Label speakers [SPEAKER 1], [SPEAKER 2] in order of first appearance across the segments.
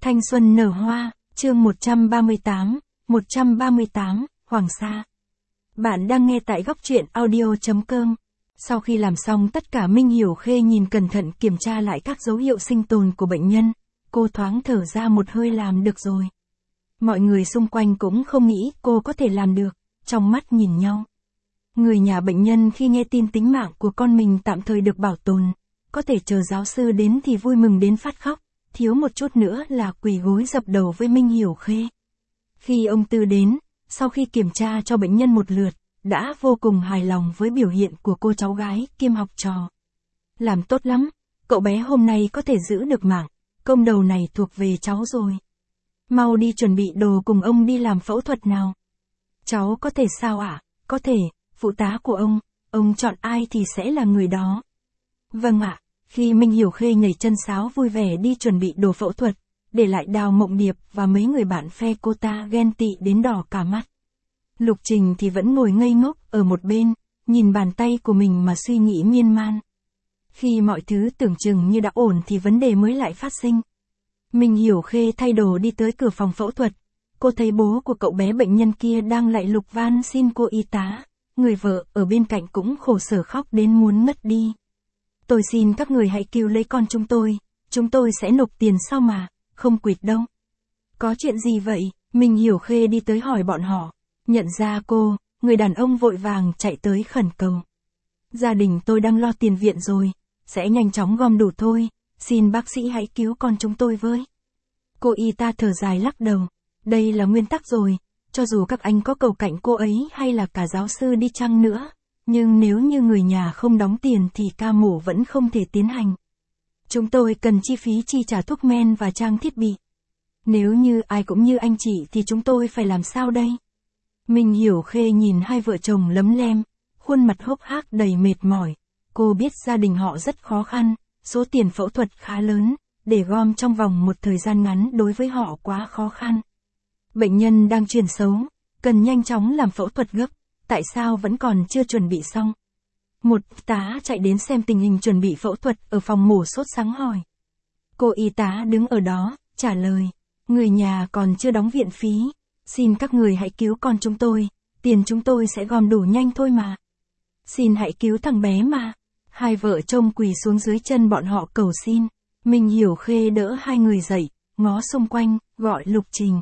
[SPEAKER 1] Thanh xuân nở hoa, chương 138, Hoàng Sa. Bạn đang nghe tại góc truyện audio.com. Sau khi làm xong tất cả, Minh Hiểu Khê nhìn cẩn thận kiểm tra lại các dấu hiệu sinh tồn của bệnh nhân. Cô thoáng thở ra một hơi, làm được rồi. Mọi người xung quanh cũng không nghĩ cô có thể làm được, trong mắt nhìn nhau. Người nhà bệnh nhân khi nghe tin tính mạng của con mình tạm thời được bảo tồn, có thể chờ giáo sư đến thì vui mừng đến phát khóc, thiếu một chút nữa là quỳ gối dập đầu với Minh Hiểu Khê. Khi ông Tư đến, sau khi kiểm tra cho bệnh nhân một lượt, đã vô cùng hài lòng với biểu hiện của cô cháu gái kiêm học trò. Làm tốt lắm, cậu bé hôm nay có thể giữ được mạng, công đầu này thuộc về cháu rồi. Mau đi chuẩn bị đồ cùng ông đi làm phẫu thuật nào. Cháu có thể sao ạ? Có thể, phụ tá của ông chọn ai thì sẽ là người đó. Vâng ạ. Khi Minh Hiểu Khê nhảy chân sáo vui vẻ đi chuẩn bị đồ phẫu thuật, để lại Đào Mộng Điệp và mấy người bạn phe cô ta ghen tị đến đỏ cả mắt. Lục Trình thì vẫn ngồi ngây ngốc ở một bên, nhìn bàn tay của mình mà suy nghĩ miên man. Khi mọi thứ tưởng chừng như đã ổn thì vấn đề mới lại phát sinh. Minh Hiểu Khê thay đồ đi tới cửa phòng phẫu thuật. Cô thấy bố của cậu bé bệnh nhân kia đang lại lục van xin cô y tá. Người vợ ở bên cạnh cũng khổ sở khóc đến muốn ngất đi. Tôi xin các người hãy cứu lấy con chúng tôi sẽ nộp tiền sau mà, không quỵt đâu. Có chuyện gì vậy? Minh Hiểu Khê đi tới hỏi bọn họ. Nhận ra cô, người đàn ông vội vàng chạy tới khẩn cầu. Gia đình tôi đang lo tiền viện rồi, sẽ nhanh chóng gom đủ thôi, xin bác sĩ hãy cứu con chúng tôi với. Cô y tá thở dài lắc đầu. Đây là nguyên tắc rồi, cho dù các anh có cầu cạnh cô ấy hay là cả giáo sư đi chăng nữa. Nhưng nếu như người nhà không đóng tiền thì ca mổ vẫn không thể tiến hành. Chúng tôi cần chi phí chi trả thuốc men và trang thiết bị. Nếu như ai cũng như anh chị thì chúng tôi phải làm sao đây? Minh Hiểu Khê nhìn hai vợ chồng lấm lem, khuôn mặt hốc hác đầy mệt mỏi. Cô biết gia đình họ rất khó khăn, số tiền phẫu thuật khá lớn, để gom trong vòng một thời gian ngắn đối với họ quá khó khăn. Bệnh nhân đang chuyển xấu, cần nhanh chóng làm phẫu thuật gấp. Tại sao vẫn còn chưa chuẩn bị xong? Một tá chạy đến xem tình hình chuẩn bị phẫu thuật ở phòng mổ sốt sắng hỏi. Cô y tá đứng ở đó, trả lời. Người nhà còn chưa đóng viện phí. Xin các người hãy cứu con chúng tôi, tiền chúng tôi sẽ gom đủ nhanh thôi mà. Xin hãy cứu thằng bé mà. Hai vợ chồng quỳ xuống dưới chân bọn họ cầu xin. Minh Hiểu Khê đỡ hai người dậy, ngó xung quanh, gọi Lục Trình.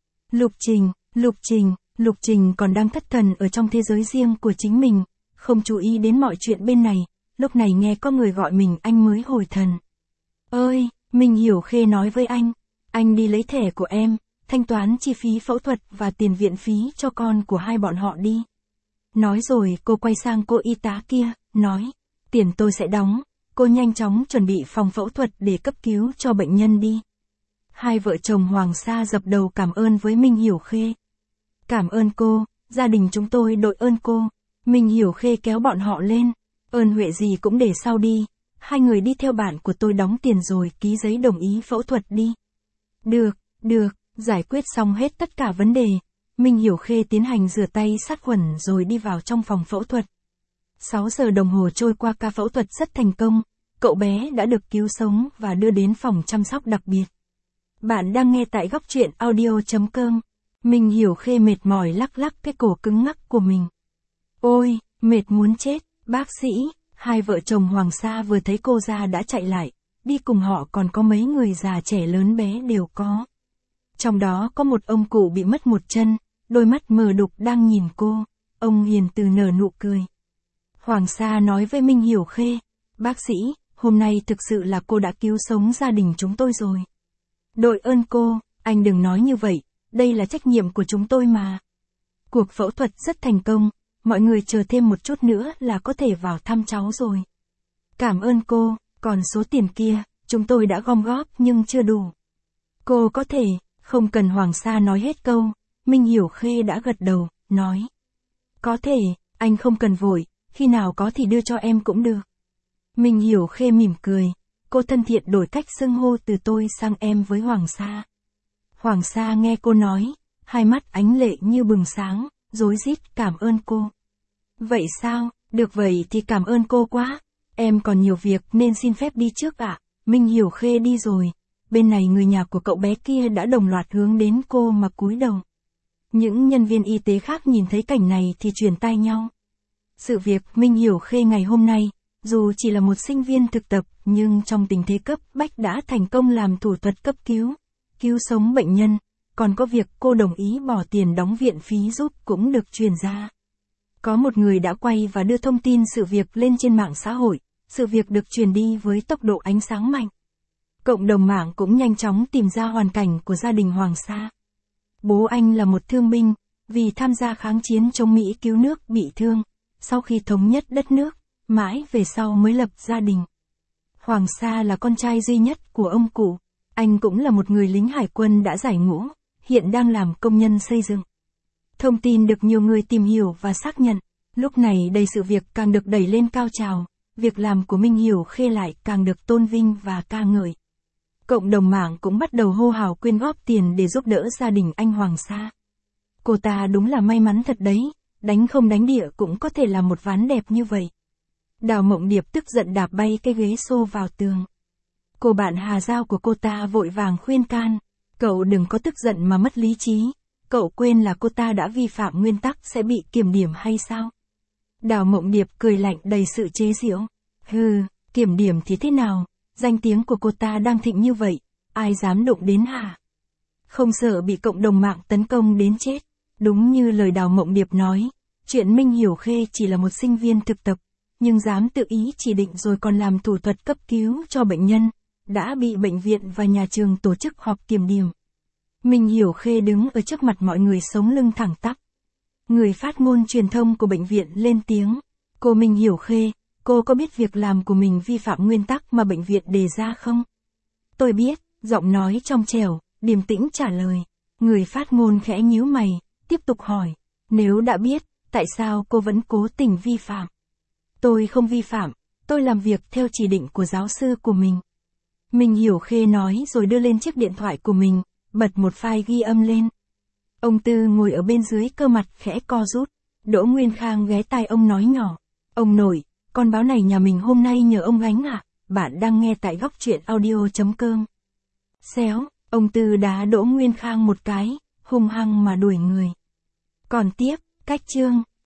[SPEAKER 1] Lục Trình còn đang thất thần ở trong thế giới riêng của chính mình, không chú ý đến mọi chuyện bên này, lúc này nghe có người gọi mình anh mới hồi thần. Ơi, Minh Hiểu Khê nói với anh đi lấy thẻ của em, thanh toán chi phí phẫu thuật và tiền viện phí cho con của hai bọn họ đi. Nói rồi cô quay sang cô y tá kia, nói, tiền tôi sẽ đóng, cô nhanh chóng chuẩn bị phòng phẫu thuật để cấp cứu cho bệnh nhân đi. Hai vợ chồng Hoàng Sa dập đầu cảm ơn với Minh Hiểu Khê. Cảm ơn cô, gia đình chúng tôi đội ơn cô. Minh Hiểu Khê kéo bọn họ lên. Ơn huệ gì cũng để sau đi. Hai người đi theo bạn của tôi đóng tiền rồi ký giấy đồng ý phẫu thuật đi. Được, giải quyết xong hết tất cả vấn đề. Minh Hiểu Khê tiến hành rửa tay sát khuẩn rồi đi vào trong phòng phẫu thuật. 6 giờ đồng hồ trôi qua, ca phẫu thuật rất thành công. Cậu bé đã được cứu sống và đưa đến phòng chăm sóc đặc biệt. Bạn đang nghe tại góc truyện audio.com. Minh Hiểu Khê mệt mỏi lắc lắc cái cổ cứng ngắc của mình. Ôi, mệt muốn chết, bác sĩ. Hai vợ chồng Hoàng Sa vừa thấy cô ra đã chạy lại, đi cùng họ còn có mấy người già trẻ lớn bé đều có. Trong đó có một ông cụ bị mất một chân, đôi mắt mờ đục đang nhìn cô, ông hiền từ nở nụ cười. Hoàng Sa nói với Minh Hiểu Khê, bác sĩ, hôm nay thực sự là cô đã cứu sống gia đình chúng tôi rồi. Đội ơn cô, anh đừng nói như vậy. Đây là trách nhiệm của chúng tôi mà. Cuộc phẫu thuật rất thành công, mọi người chờ thêm một chút nữa là có thể vào thăm cháu rồi. Cảm ơn cô, còn số tiền kia, chúng tôi đã gom góp nhưng chưa đủ. Cô có thể, không cần Hoàng Sa nói hết câu, Minh Hiểu Khê đã gật đầu, nói. Có thể, anh không cần vội, khi nào có thì đưa cho em cũng được. Minh Hiểu Khê mỉm cười, cô thân thiện đổi cách xưng hô từ tôi sang em với Hoàng Sa. Hoàng Sa nghe cô nói, hai mắt ánh lệ như bừng sáng, rối rít cảm ơn cô. Vậy sao, được vậy thì cảm ơn cô quá, em còn nhiều việc nên xin phép đi trước ạ. Minh Hiểu Khê đi rồi, bên này người nhà của cậu bé kia đã đồng loạt hướng đến cô mà cúi đầu. Những nhân viên y tế khác nhìn thấy cảnh này thì truyền tai nhau. Sự việc Minh Hiểu Khê ngày hôm nay, dù chỉ là một sinh viên thực tập, nhưng trong tình thế cấp bách đã thành công làm thủ thuật cấp cứu, cứu sống bệnh nhân, còn có việc cô đồng ý bỏ tiền đóng viện phí giúp cũng được truyền ra. Có một người đã quay và đưa thông tin sự việc lên trên mạng xã hội, sự việc được truyền đi với tốc độ ánh sáng mạnh. Cộng đồng mạng cũng nhanh chóng tìm ra hoàn cảnh của gia đình Hoàng Sa. Bố anh là một thương binh, vì tham gia kháng chiến chống Mỹ cứu nước bị thương, sau khi thống nhất đất nước, mãi về sau mới lập gia đình. Hoàng Sa là con trai duy nhất của ông cụ, anh cũng là một người lính hải quân đã giải ngũ, hiện đang làm công nhân xây dựng. Thông tin được nhiều người tìm hiểu và xác nhận, lúc này đây sự việc càng được đẩy lên cao trào, việc làm của Minh Hiểu Khê lại càng được tôn vinh và ca ngợi. Cộng đồng mạng cũng bắt đầu hô hào quyên góp tiền để giúp đỡ gia đình anh Hoàng Sa. Cô ta đúng là may mắn thật đấy, đánh không đánh địa cũng có thể làm một ván đẹp như vậy. Đào Mộng Điệp tức giận đạp bay cái ghế xô vào tường. Cô bạn Hà Giao của cô ta vội vàng khuyên can, cậu đừng có tức giận mà mất lý trí, cậu quên là cô ta đã vi phạm nguyên tắc sẽ bị kiểm điểm hay sao? Đào Mộng Điệp cười lạnh đầy sự chế giễu. Hừ, kiểm điểm thì thế nào, danh tiếng của cô ta đang thịnh như vậy, ai dám đụng đến hả? Không sợ bị cộng đồng mạng tấn công đến chết. Đúng như lời Đào Mộng Điệp nói, chuyện Minh Hiểu Khê chỉ là một sinh viên thực tập, nhưng dám tự ý chỉ định rồi còn làm thủ thuật cấp cứu cho bệnh nhân, đã bị bệnh viện và nhà trường tổ chức họp kiểm điểm. Minh Hiểu Khê đứng ở trước mặt mọi người sống lưng thẳng tắp. Người phát ngôn truyền thông của bệnh viện lên tiếng, cô Minh Hiểu Khê, cô có biết việc làm của mình vi phạm nguyên tắc mà bệnh viện đề ra không? Tôi biết, giọng nói trong trẻo, điềm tĩnh trả lời. Người phát ngôn khẽ nhíu mày, tiếp tục hỏi, nếu đã biết, tại sao cô vẫn cố tình vi phạm? Tôi không vi phạm, tôi làm việc theo chỉ định của giáo sư của mình. Minh Hiểu Khê nói rồi đưa lên chiếc điện thoại của mình, bật một file ghi âm lên. Ông Tư ngồi ở bên dưới cơ mặt khẽ co rút. Đỗ Nguyên Khang ghé tai ông nói nhỏ, ông nội, con báo này nhà mình hôm nay nhờ ông gánh ạ, bạn đang nghe tại góc truyện audio.com. Xéo, ông Tư đá Đỗ Nguyên Khang một cái, hung hăng mà đuổi người. Còn tiếp, cách chương.